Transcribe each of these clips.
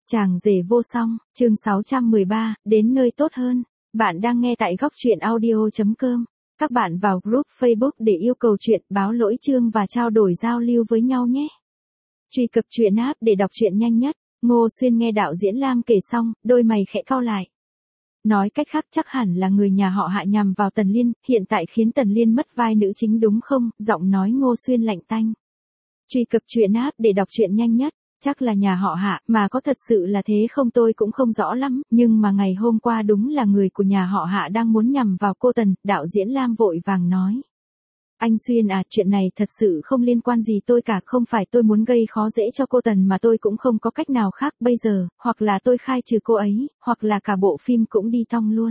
Chàng rể vô song, chương 613, đến nơi tốt hơn. Bạn đang nghe tại góc truyện audio.com. Các bạn vào group Facebook để yêu cầu chuyện, báo lỗi chương và trao đổi giao lưu với nhau nhé. Truy cập truyện app để đọc truyện nhanh nhất. Ngô Xuyên nghe đạo diễn Lam kể xong, đôi mày khẽ cau lại. Nói cách khác chắc hẳn là người nhà họ Hạ nhằm vào Tần Liên, hiện tại khiến Tần Liên mất vai nữ chính đúng không? Giọng nói Ngô Xuyên lạnh tanh. Truy cập truyện app để đọc truyện nhanh nhất. Chắc là nhà họ Hạ, mà có thật sự là thế không tôi cũng không rõ lắm, nhưng mà ngày hôm qua đúng là người của nhà họ Hạ đang muốn nhằm vào cô Tần, đạo diễn Lam vội vàng nói. Anh Xuyên à, chuyện này thật sự không liên quan gì tôi cả, không phải tôi muốn gây khó dễ cho cô Tần mà tôi cũng không có cách nào khác bây giờ, hoặc là tôi khai trừ cô ấy, hoặc là cả bộ phim cũng đi tong luôn.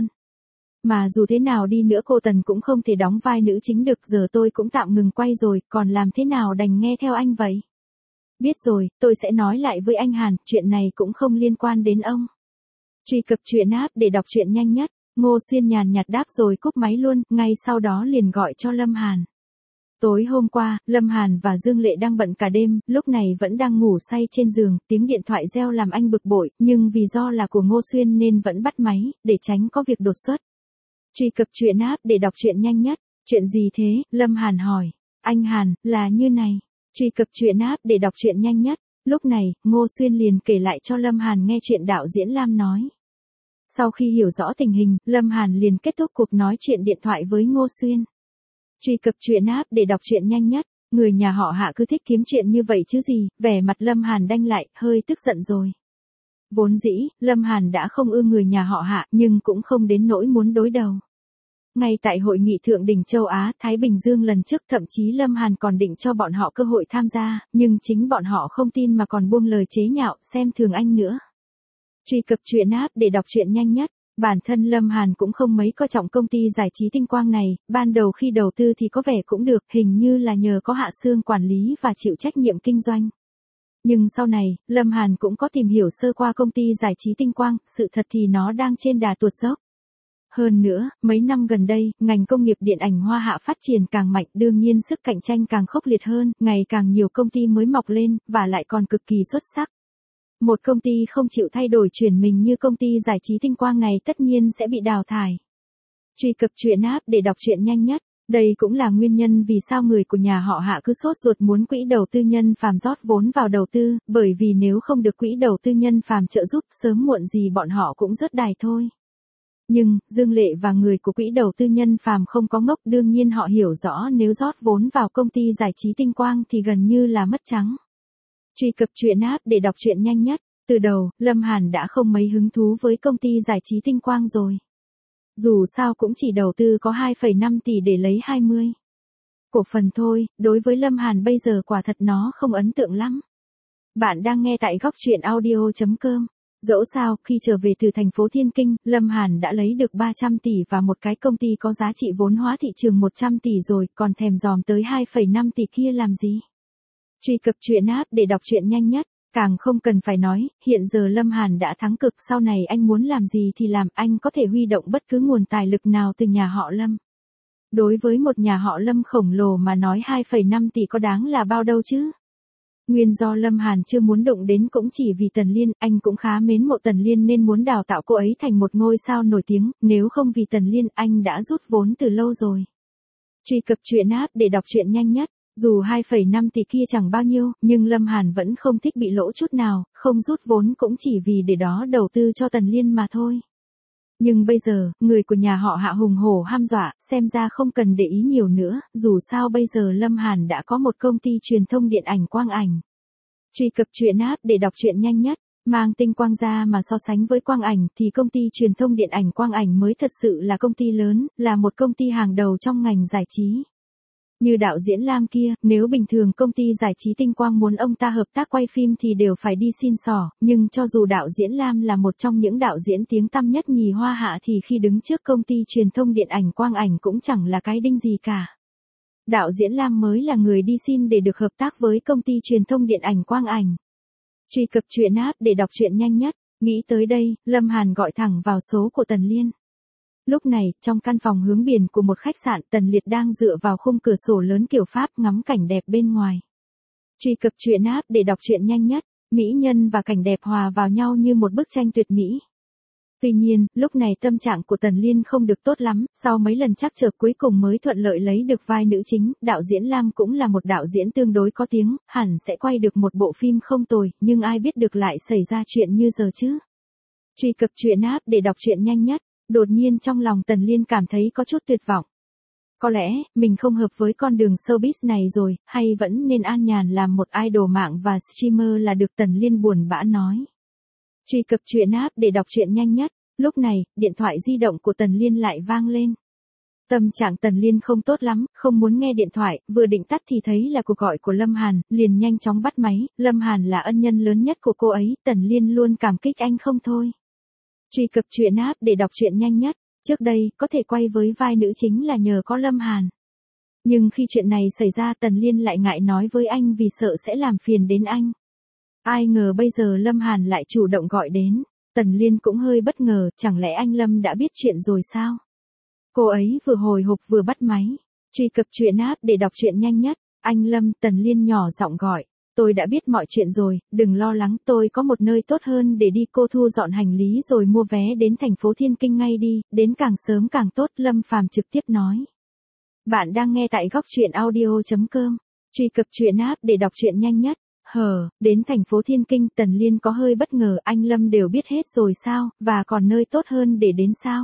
Mà dù thế nào đi nữa cô Tần cũng không thể đóng vai nữ chính được, giờ tôi cũng tạm ngừng quay rồi, còn làm thế nào đành nghe theo anh vậy. Biết rồi, tôi sẽ nói lại với anh Hàn, chuyện này cũng không liên quan đến ông. Truy cập truyện app để đọc truyện nhanh nhất. Ngô Xuyên nhàn nhạt đáp rồi cúp máy luôn, ngay sau đó liền gọi cho Lâm Hàn. Tối hôm qua, Lâm Hàn và Dương Lệ đang bận cả đêm, lúc này vẫn đang ngủ say trên giường, tiếng điện thoại reo làm anh bực bội, nhưng vì do là của Ngô Xuyên nên vẫn bắt máy, để tránh có việc đột xuất. Truy cập truyện app để đọc truyện nhanh nhất. Chuyện gì thế? Lâm Hàn hỏi. Anh Hàn, là như này. Truy cập truyện app để đọc truyện nhanh nhất. Lúc này, Ngô Xuyên liền kể lại cho Lâm Hàn nghe chuyện đạo diễn Lam nói. Sau khi hiểu rõ tình hình, Lâm Hàn liền kết thúc cuộc nói chuyện điện thoại với Ngô Xuyên. Truy cập truyện app để đọc truyện nhanh nhất. Người nhà họ Hạ cứ thích kiếm chuyện như vậy chứ gì, vẻ mặt Lâm Hàn đanh lại, hơi tức giận rồi. Vốn dĩ, Lâm Hàn đã không ưa người nhà họ Hạ, nhưng cũng không đến nỗi muốn đối đầu. Ngay tại hội nghị thượng đỉnh châu Á, Thái Bình Dương lần trước thậm chí Lâm Hàn còn định cho bọn họ cơ hội tham gia, nhưng chính bọn họ không tin mà còn buông lời chế nhạo, xem thường anh nữa. Truy cập truyện app để đọc truyện nhanh nhất. Bản thân Lâm Hàn cũng không mấy coi trọng công ty giải trí Tinh Quang này, ban đầu khi đầu tư thì có vẻ cũng được, hình như là nhờ có Hạ Sương quản lý và chịu trách nhiệm kinh doanh. Nhưng sau này, Lâm Hàn cũng có tìm hiểu sơ qua công ty giải trí Tinh Quang, sự thật thì nó đang trên đà tuột dốc. Hơn nữa, mấy năm gần đây, ngành công nghiệp điện ảnh Hoa Hạ phát triển càng mạnh, đương nhiên sức cạnh tranh càng khốc liệt hơn, ngày càng nhiều công ty mới mọc lên, và lại còn cực kỳ xuất sắc. Một công ty không chịu thay đổi chuyển mình như công ty giải trí Tinh Quang này tất nhiên sẽ bị đào thải. Truy cập truyện app để đọc truyện nhanh nhất. Đây cũng là nguyên nhân vì sao người của nhà họ Hạ cứ sốt ruột muốn quỹ đầu tư nhân phàm rót vốn vào đầu tư, bởi vì nếu không được quỹ đầu tư nhân phàm trợ giúp, sớm muộn gì bọn họ cũng rớt đài thôi. Nhưng, Dương Lệ và người của quỹ đầu tư nhân phàm không có ngốc, đương nhiên họ hiểu rõ nếu rót vốn vào công ty giải trí Tinh Quang thì gần như là mất trắng. Truy cập truyện app để đọc truyện nhanh nhất. Từ đầu, Lâm Hàn đã không mấy hứng thú với công ty giải trí Tinh Quang rồi. Dù sao cũng chỉ đầu tư có 2,5 tỷ để lấy 20 cổ phần thôi, đối với Lâm Hàn bây giờ quả thật nó không ấn tượng lắm. Bạn đang nghe tại góc truyện audio.com. Dẫu sao, khi trở về từ thành phố Thiên Kinh, Lâm Hàn đã lấy được 300 tỷ và một cái công ty có giá trị vốn hóa thị trường 100 tỷ rồi, còn thèm dòm tới 2,5 tỷ kia làm gì? Truy cập truyện app để đọc truyện nhanh nhất. Càng không cần phải nói, hiện giờ Lâm Hàn đã thắng cực, sau này anh muốn làm gì thì làm, anh có thể huy động bất cứ nguồn tài lực nào từ nhà họ Lâm. Đối với một nhà họ Lâm khổng lồ mà nói 2,5 tỷ có đáng là bao đâu chứ? Nguyên do Lâm Hàn chưa muốn động đến cũng chỉ vì Tần Liên, anh cũng khá mến mộ Tần Liên nên muốn đào tạo cô ấy thành một ngôi sao nổi tiếng, nếu không vì Tần Liên anh đã rút vốn từ lâu rồi. Truy cập truyện app để đọc truyện nhanh nhất. Dù 2,5 tỷ kia chẳng bao nhiêu, nhưng Lâm Hàn vẫn không thích bị lỗ chút nào, không rút vốn cũng chỉ vì để đó đầu tư cho Tần Liên mà thôi. Nhưng bây giờ, người của nhà họ Hạ hùng hổ ham dọa, xem ra không cần để ý nhiều nữa, dù sao bây giờ Lâm Hàn đã có một công ty truyền thông điện ảnh Quang Ảnh. Truy cập truyện app để đọc truyện nhanh nhất. Mang Tinh Quang ra mà so sánh với Quang Ảnh thì công ty truyền thông điện ảnh Quang Ảnh mới thật sự là công ty lớn, là một công ty hàng đầu trong ngành giải trí. Như đạo diễn Lam kia, nếu bình thường công ty giải trí Tinh Quang muốn ông ta hợp tác quay phim thì đều phải đi xin xỏ, nhưng cho dù đạo diễn Lam là một trong những đạo diễn tiếng tăm nhất nhì Hoa Hạ thì khi đứng trước công ty truyền thông điện ảnh Quang Ảnh cũng chẳng là cái đinh gì cả. Đạo diễn Lam mới là người đi xin để được hợp tác với công ty truyền thông điện ảnh Quang Ảnh. Truy cập truyện app để đọc truyện nhanh nhất. Nghĩ tới đây, Lâm Hàn gọi thẳng vào số của Tần Liên. Lúc này, trong căn phòng hướng biển của một khách sạn, Tần Liệt đang dựa vào khung cửa sổ lớn kiểu Pháp ngắm cảnh đẹp bên ngoài. Truy cập truyện app để đọc truyện nhanh nhất. Mỹ nhân và cảnh đẹp hòa vào nhau như một bức tranh tuyệt mỹ. Tuy nhiên, lúc này tâm trạng của Tần Liên không được tốt lắm, sau mấy lần trắc trở cuối cùng mới thuận lợi lấy được vai nữ chính, đạo diễn Lam cũng là một đạo diễn tương đối có tiếng, hẳn sẽ quay được một bộ phim không tồi, nhưng ai biết được lại xảy ra chuyện như giờ chứ. Truy cập truyện app để đọc truyện nhanh nhất, đột nhiên trong lòng Tần Liên cảm thấy có chút tuyệt vọng. Có lẽ, mình không hợp với con đường showbiz này rồi, hay vẫn nên an nhàn làm một idol mạng và streamer là được, Tần Liên buồn bã nói. Truy cập truyện app để đọc truyện nhanh nhất, lúc này, điện thoại di động của Tần Liên lại vang lên. Tâm trạng Tần Liên không tốt lắm, không muốn nghe điện thoại, vừa định tắt thì thấy là cuộc gọi của Lâm Hàn, liền nhanh chóng bắt máy, Lâm Hàn là ân nhân lớn nhất của cô ấy, Tần Liên luôn cảm kích anh không thôi. Truy cập truyện app để đọc truyện nhanh nhất, trước đây, có thể quay với vai nữ chính là nhờ có Lâm Hàn. Nhưng khi chuyện này xảy ra Tần Liên lại ngại nói với anh vì sợ sẽ làm phiền đến anh. Ai ngờ bây giờ Lâm Hàn lại chủ động gọi đến, Tần Liên cũng hơi bất ngờ, chẳng lẽ anh Lâm đã biết chuyện rồi sao? Cô ấy vừa hồi hộp vừa bắt máy. Truy cập truyện app để đọc truyện nhanh nhất, anh Lâm, Tần Liên nhỏ giọng gọi. Tôi đã biết mọi chuyện rồi, đừng lo lắng, tôi có một nơi tốt hơn để đi, cô thu dọn hành lý rồi mua vé đến thành phố Thiên Kinh ngay đi, đến càng sớm càng tốt, Lâm Phàm trực tiếp nói. Bạn đang nghe tại góc truyện audio.com, truy cập truyện app để đọc truyện nhanh nhất. Đến thành phố Thiên Kinh, Tần Liên có hơi bất ngờ, anh Lâm đều biết hết rồi sao, và còn nơi tốt hơn để đến sao?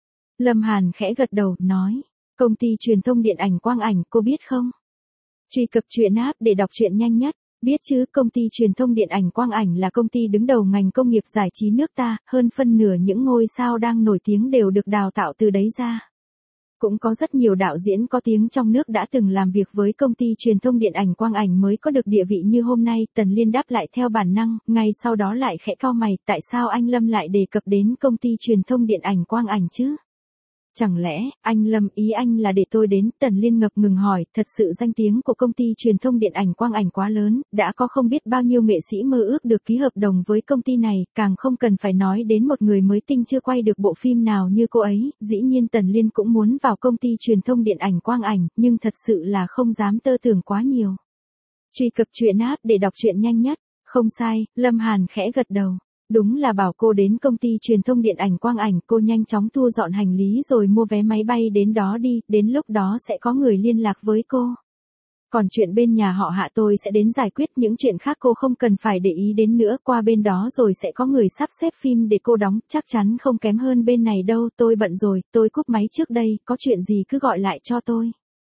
Lâm Hàn khẽ gật đầu, nói, công ty truyền thông điện ảnh Quang Ảnh, cô biết không? Truy cập truyện app để đọc truyện nhanh nhất, biết chứ, công ty truyền thông điện ảnh Quang Ảnh là công ty đứng đầu ngành công nghiệp giải trí nước ta, hơn phân nửa những ngôi sao đang nổi tiếng đều được đào tạo từ đấy ra. Cũng có rất nhiều đạo diễn có tiếng trong nước đã từng làm việc với công ty truyền thông điện ảnh Quang Ảnh mới có được địa vị như hôm nay, Tần Liên đáp lại theo bản năng, ngay sau đó lại khẽ cau mày, tại sao anh Lâm lại đề cập đến công ty truyền thông điện ảnh Quang Ảnh chứ? Chẳng lẽ, anh Lâm ý anh là để tôi đến, Tần Liên ngập ngừng hỏi, thật sự danh tiếng của công ty truyền thông điện ảnh Quang Ảnh quá lớn, đã có không biết bao nhiêu nghệ sĩ mơ ước được ký hợp đồng với công ty này, càng không cần phải nói đến một người mới tinh chưa quay được bộ phim nào như cô ấy, dĩ nhiên Tần Liên cũng muốn vào công ty truyền thông điện ảnh Quang Ảnh, nhưng thật sự là không dám tơ tưởng quá nhiều. Truy cập truyện app để đọc truyện nhanh nhất, không sai, Lâm Hàn khẽ gật đầu. Đúng là bảo cô đến công ty truyền thông điện ảnh Quang Ảnh, cô nhanh chóng thu dọn hành lý rồi mua vé máy bay đến đó đi, đến lúc đó sẽ có người liên lạc với cô. Còn chuyện bên nhà họ Hạ tôi sẽ đến giải quyết, những chuyện khác cô không cần phải để ý đến nữa, qua bên đó rồi sẽ có người sắp xếp phim để cô đóng, chắc chắn không kém hơn bên này đâu, tôi bận rồi, tôi cúp máy trước đây, có chuyện gì cứ gọi lại cho tôi.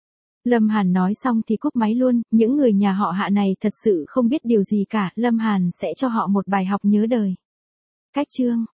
Lâm Hàn nói xong thì cúp máy luôn, những người nhà họ Hạ này thật sự không biết điều gì cả, Lâm Hàn sẽ cho họ một bài học nhớ đời. Cách chương